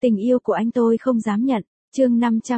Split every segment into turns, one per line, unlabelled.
Tình yêu của anh tôi không dám nhận. Chương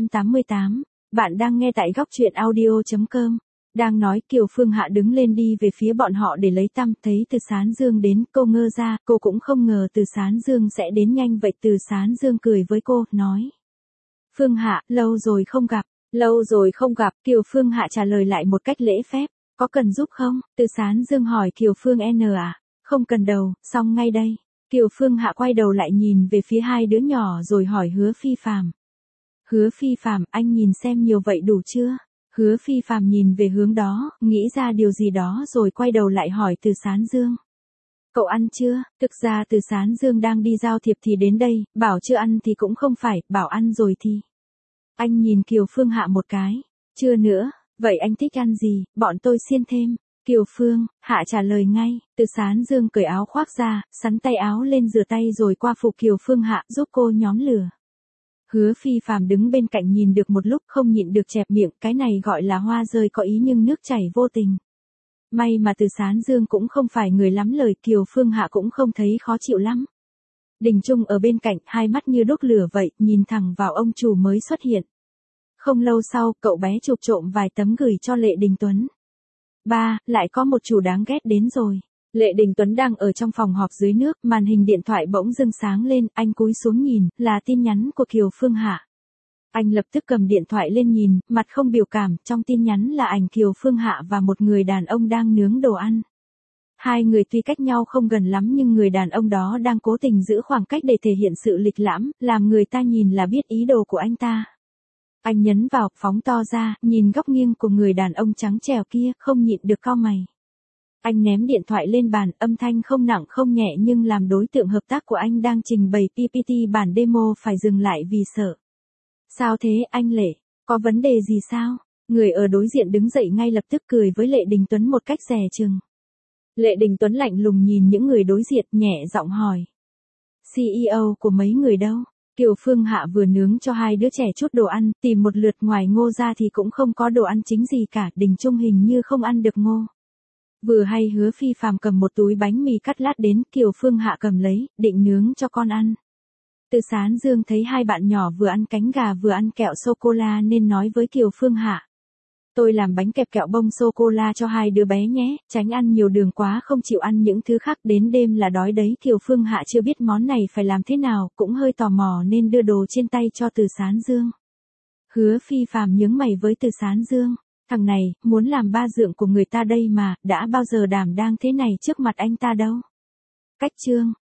588. Bạn đang nghe tại góc truyện audio.com. Đang nói Kiều Phương Hạ đứng lên đi về phía bọn họ để lấy tăm, thấy Từ Sán Dương đến, cô ngơ ra, cô cũng không ngờ Từ Sán Dương sẽ đến nhanh vậy. Từ Sán Dương cười với cô, nói: Phương Hạ, lâu rồi không gặp. Lâu rồi không gặp, Kiều Phương Hạ trả lời lại một cách lễ phép. Có cần giúp không? Từ Sán Dương hỏi Kiều Phương N à? Không cần đâu, xong ngay đây. Kiều Phương Hạ quay đầu lại nhìn về phía hai đứa nhỏ rồi hỏi Hứa Phi Phàm. Hứa Phi Phàm, anh nhìn xem nhiều vậy đủ chưa? Hứa Phi Phàm nhìn về hướng đó, nghĩ ra điều gì đó rồi quay đầu lại hỏi Từ Sán Dương. Cậu ăn chưa? Thực ra Từ Sán Dương đang đi giao thiệp thì đến đây, bảo chưa ăn thì cũng không phải, bảo ăn rồi thì. Anh nhìn Kiều Phương Hạ một cái. Chưa nữa, vậy anh thích ăn gì, bọn tôi xiên thêm. Kiều Phương Hạ trả lời ngay. Từ Sán Dương cởi áo khoác ra, sắn tay áo lên rửa tay rồi qua phụ Kiều Phương Hạ giúp cô nhóm lửa. Hứa Phi Phàm đứng bên cạnh nhìn được một lúc không nhịn được chẹp miệng, cái này gọi là hoa rơi có ý nhưng nước chảy vô tình. May mà Từ Sán Dương cũng không phải người lắm lời, Kiều Phương Hạ cũng không thấy khó chịu lắm. Đình Trung ở bên cạnh, hai mắt như đốt lửa vậy, nhìn thẳng vào ông chủ mới xuất hiện. Không lâu sau, cậu bé chụp trộm vài tấm gửi cho Lệ Đình Tuấn. Ba, lại có một chủ đáng ghét đến rồi. Lệ Đình Tuấn đang ở trong phòng họp dưới nước, màn hình điện thoại bỗng dưng sáng lên, anh cúi xuống nhìn, là tin nhắn của Kiều Phương Hạ. Anh lập tức cầm điện thoại lên nhìn, mặt không biểu cảm, trong tin nhắn là ảnh Kiều Phương Hạ và một người đàn ông đang nướng đồ ăn. Hai người tuy cách nhau không gần lắm nhưng người đàn ông đó đang cố tình giữ khoảng cách để thể hiện sự lịch lãm, làm người ta nhìn là biết ý đồ của anh ta. Anh nhấn vào, phóng to ra, nhìn góc nghiêng của người đàn ông trắng trẻo kia, không nhịn được cau mày. Anh ném điện thoại lên bàn, âm thanh không nặng không nhẹ nhưng làm đối tượng hợp tác của anh đang trình bày PPT bản demo phải dừng lại vì sợ. Sao thế anh Lệ, có vấn đề gì sao? Người ở đối diện đứng dậy ngay lập tức cười với Lệ Đình Tuấn một cách dè chừng. Lệ Đình Tuấn lạnh lùng nhìn những người đối diện, nhẹ giọng hỏi. CEO của mấy người đâu? Kiều Phương Hạ vừa nướng cho hai đứa trẻ chút đồ ăn, tìm một lượt ngoài ngô ra thì cũng không có đồ ăn chính gì cả, Đình Trung hình như không ăn được ngô. Vừa hay Hứa Phi Phàm cầm một túi bánh mì cắt lát đến, Kiều Phương Hạ cầm lấy, định nướng cho con ăn. Từ Sán Dương thấy hai bạn nhỏ vừa ăn cánh gà vừa ăn kẹo sô-cô-la nên nói với Kiều Phương Hạ. Tôi làm bánh kẹp kẹo bông sô-cô-la cho hai đứa bé nhé, tránh ăn nhiều đường quá, không chịu ăn những thứ khác đến đêm là đói đấy. Kiều Phương Hạ chưa biết món này phải làm thế nào, cũng hơi tò mò nên đưa đồ trên tay cho Từ Sán Dương. Hứa Phi Phàm nhướng mày với Từ Sán Dương. Thằng này, muốn làm ba dượng của người ta đây mà, đã bao giờ đảm đang thế này trước mặt anh ta đâu. Cách chương.